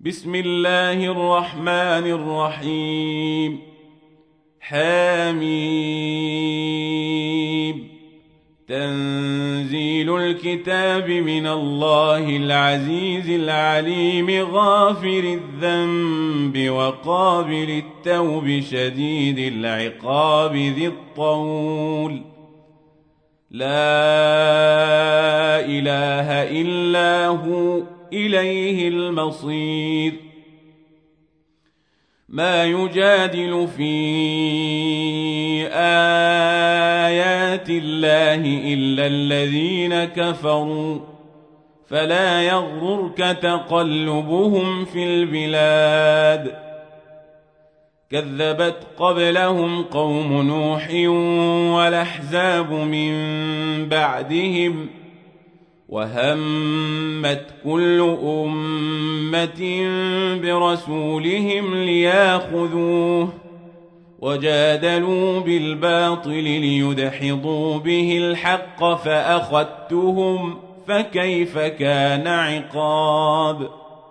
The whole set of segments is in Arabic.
بسم الله الرحمن الرحيم. حميم. تنزيل الكتاب من الله العزيز العليم غافر الذنب وقابل التوب شديد العقاب ذي الطول. لا إله إلا هو إليه المصير. ما يجادل في آيات الله إلا الذين كفروا فلا يغررك تقلبهم في البلاد. كذبت قبلهم قوم نوح والأحزاب من بعدهم وهمت كل أمة برسولهم ليأخذوه وجادلوا بالباطل ليدحضوا به الحق فأخذتهم فكيف كان عقاب.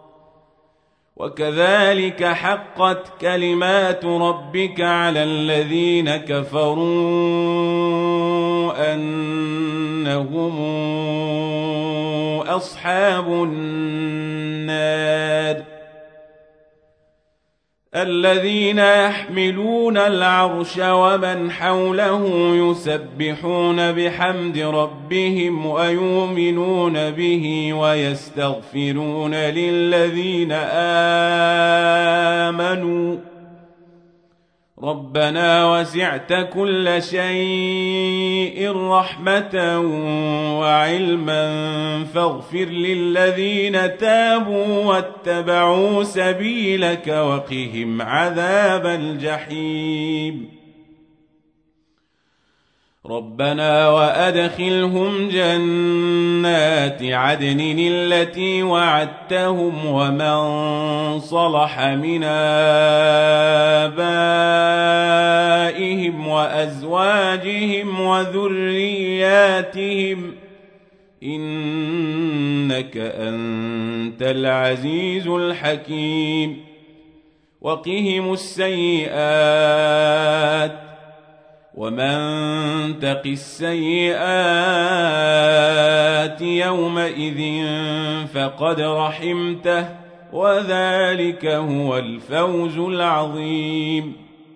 وكذلك حقت كلمات ربك على الذين كفروا أنهم أصحاب النار. الذين يحملون العرش ومن حوله يسبحون بحمد ربهم ويؤمنون به ويستغفرون للذين آمنوا ربنا وسعت كل شيء رحمة وعلما فاغفر للذين تابوا واتبعوا سبيلك وقهم عذاب الجحيم. ربنا وأدخلهم جنات عدن التي وعدتهم ومن صلح من آبائهم وأزواجهم وذرياتهم إنك أنت العزيز الحكيم. وقهم السيئات ومن تق السيئات يومئذ فقد رحمته وذلك هو الفوز العظيم.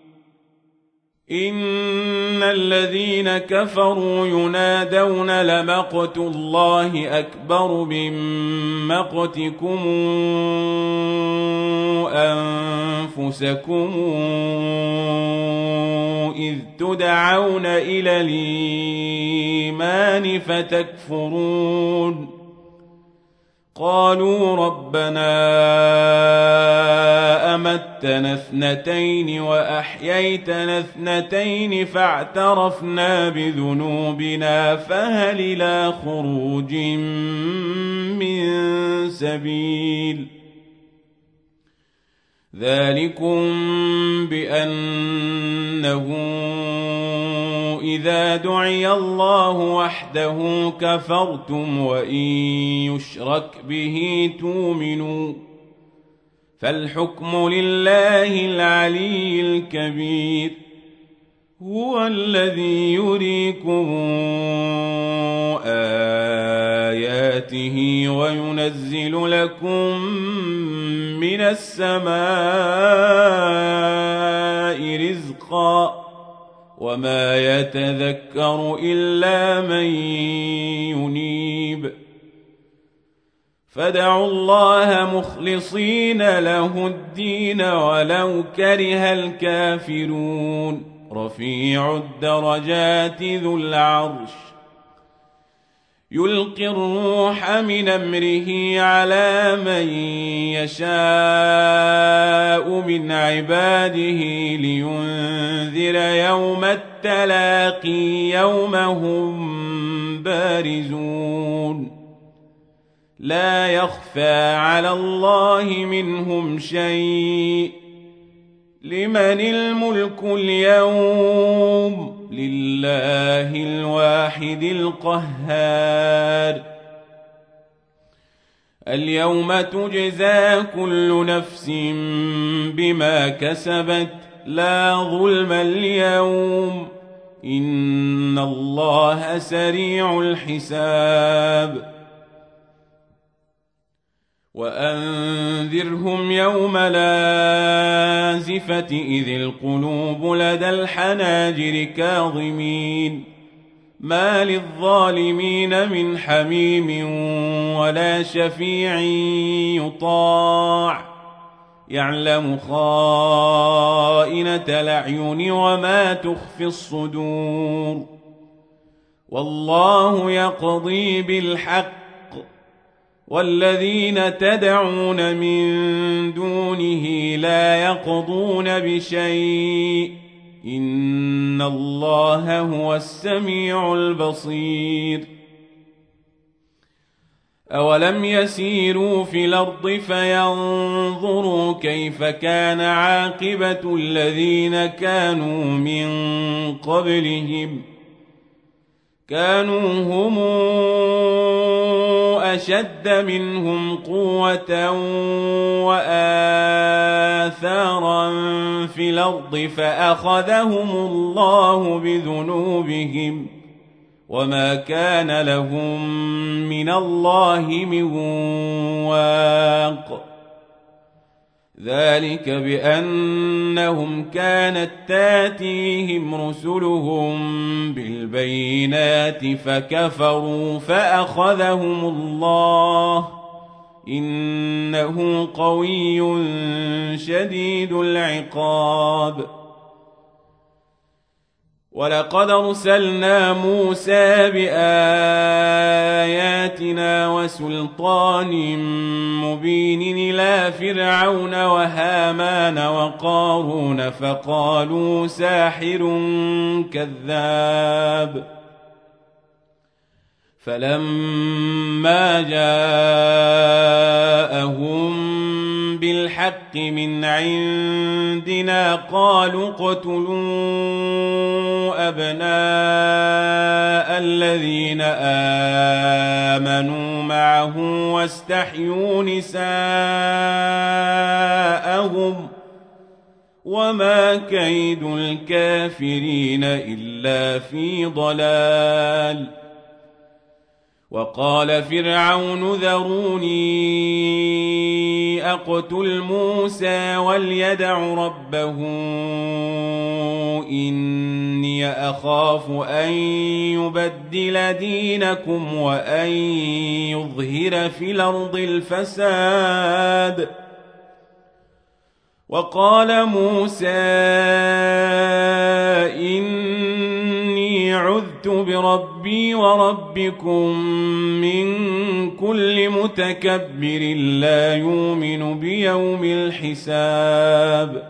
إن الذين كفروا ينادون لمقت الله أكبر من مقتكم أنفسكم إذ تدعون إلى الإيمان فتكفرون. قالوا ربنا أمتنا اثنتين وأحييتنا اثنتين فاعترفنا بذنوبنا فهل إلى خروج من سبيل. ذلكم بأنه إذا دعي الله وحده كفرتم وإن يشرك به تؤمنوا فالحكم لله العلي الكبير. هو الذي يريكم آياته وينزل لكم من السماء رزقا وما يتذكر إلا من ينيب. فادعوا الله مخلصين له الدين ولو كره الكافرون. رفيع الدرجات ذو العرش يلقي الروح من أمره على من يشاء من عباده لينذر يوم التلاقي يوم هم بارزون. لا يخفى على الله منهم شيء. لمن الملك اليوم؟ لله الواحد القهار. اليوم تجزى كل نفس بما كسبت لا ظلم اليوم إن الله سريع الحساب وأنذرهم يوم الآزفة إذ القلوب لدى الحناجر كاظمين ما للظالمين من حميم ولا شفيع يطاع يعلم خائنة الأعين وما تخفي الصدور والله يقضي بالحق والذين تدعون من دونه لا يقضون بشيء إن الله هو السميع البصير أولم يسيروا في الأرض فينظروا كيف كان عاقبة الذين كانوا من قبلهم كانوا هم أشد منهم قوة وآثارا في الأرض فأخذهم الله بذنوبهم وما كان لهم من الله من واق ذلك بأنهم كانت تاتيهم رسلهم بالبينات فكفروا فأخذهم الله إنه قوي شديد العقاب ولقد أرسلنا موسى بآياتنا وسلطان مبين إلى فرعون وهامان وقارون فقالوا ساحر كذاب فلما جاءهم بالحق من عندنا قالوا اقتلوا أبناء الذين آمنوا معه واستحيوا نساءهم وما كيد الكافرين إلا في ضلال وقال فرعون ذروني أقتل موسى وليدع ربه إني أخاف أن يبدل دينكم وأن يظهر في الأرض الفساد وقال موسى إني عذت بربي وربكم من كل متكبر لا يؤمن بيوم الحساب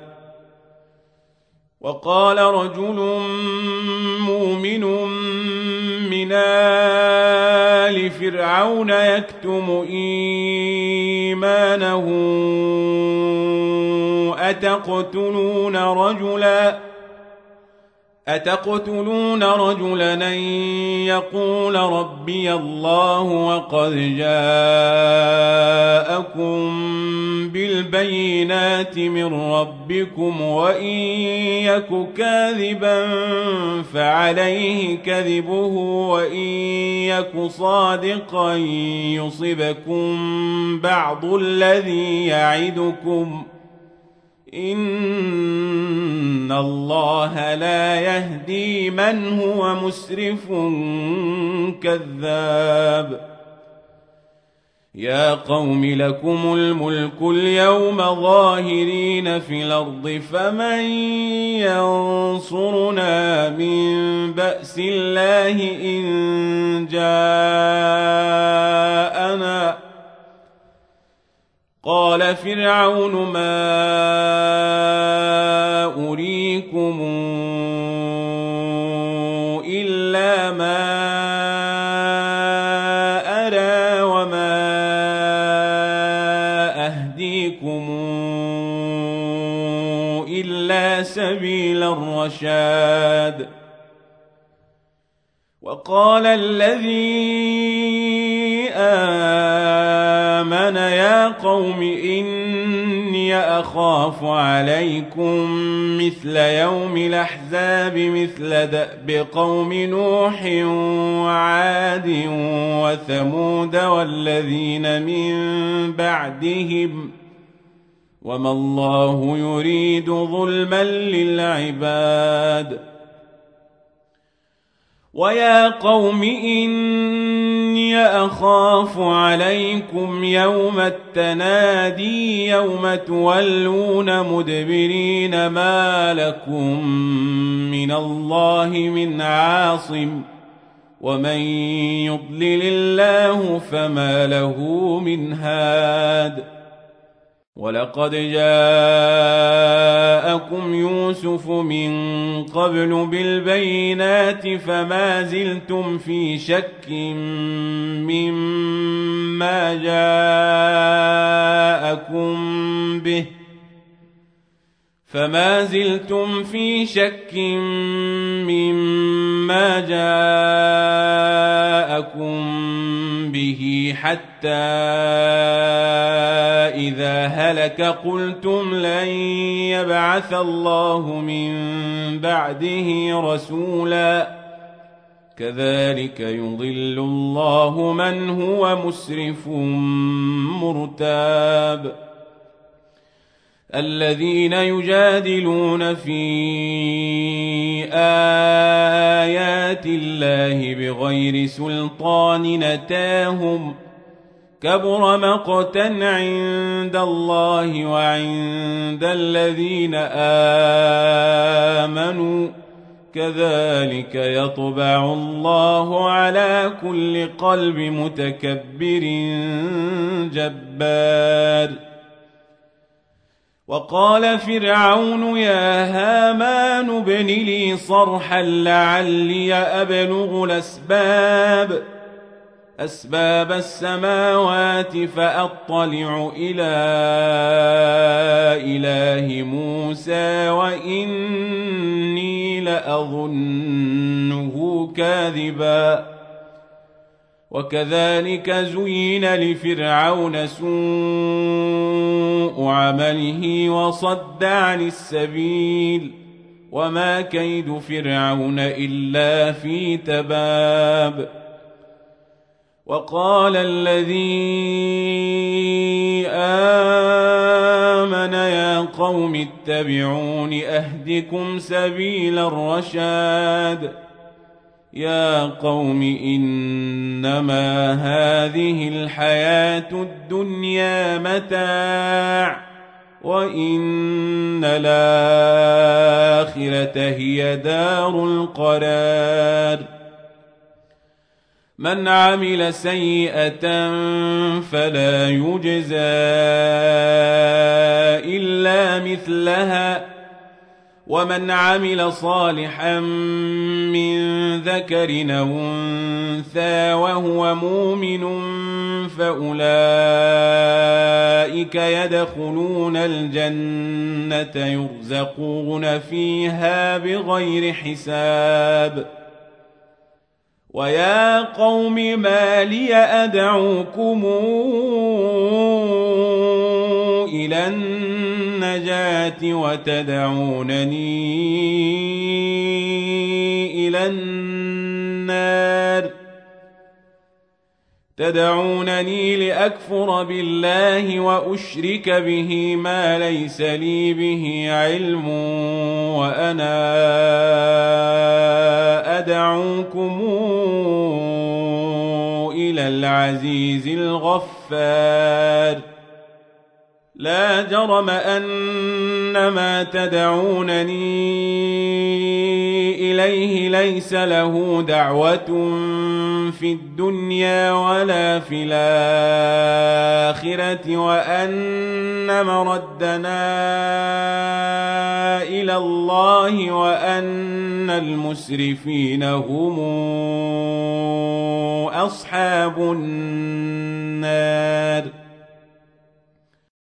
وقال رجل مؤمن من آل فرعون يكتم إيمانه أتقتلون رجلا أن يقول ربي الله وقد جاءكم بالبينات من ربكم وإن يك كاذبا فعليه كذبه وإن يك صادقا يصبكم بعض الذي يعدكم إن الله لا يهدي من هو مسرف كذاب يا قوم لكم الملك اليوم ظاهرين في الأرض فمن ينصرنا من بأس الله إن جاءنا قال فرعون ما أريكم إلا ما أرى وما أهديكم إلا سبيل الرشاد وقال الذي آمن يا قوم إني أخاف عليكم مثل يوم الأحزاب مثل دأب قوم نوح وعاد وثمود والذين من بعدهم وما الله يريد ظلما للعباد ويا قوم إني أخاف عليكم يوم التنادي يوم تولون مدبرين ما لكم من الله من عاصم ومن يضلل الله فما له من هاد ولقد جاءكم يوسف من قبل بالبينات فما زلتم في شك مما جاءكم به حتى إذا هلك قلتم لن يبعث الله من بعده رسولا كذلك يضل الله من هو مسرف مرتاب الذين يجادلون في آيات الله بغير سلطان نتاهم كبر مقتا عند الله وعند الذين آمنوا كذلك يطبع الله على كل قلب متكبر جبار وقال فرعون يا هامان ابن لي صرحا لعلي أبلغ أسباب السماوات فأطلع إلى إله موسى وإني لأظنه كاذبا وكذلك زين لفرعون سوء عمله وصد عن السبيل وما كيد فرعون إلا في تباب وقال الذي آمن يا قوم اتبعون أهدكم سبيل الرشاد يا قوم إنما هذه الحياة الدنيا متاع وإن الآخرة هي دار القرار من عمل سيئة فلا يجزى إلا مثلها ومن عمل صالحا من ذكر أو أنثى وهو مؤمن فأولئك يدخلون الجنة يرزقون فيها بغير حساب ويا قوم ما لي أدعوكم إلى النجاة وتدعونني إلى النار تدعونني لأكفر بالله وأشرك به ما ليس لي به علم وأنا أدعوكم إلى العزيز الغفار لا جرم أن ما تدعونني إليه ليس له دعوة في الدنيا ولا في الآخرة وأن مردنا إلى الله وأن المسرفين هم أصحاب النار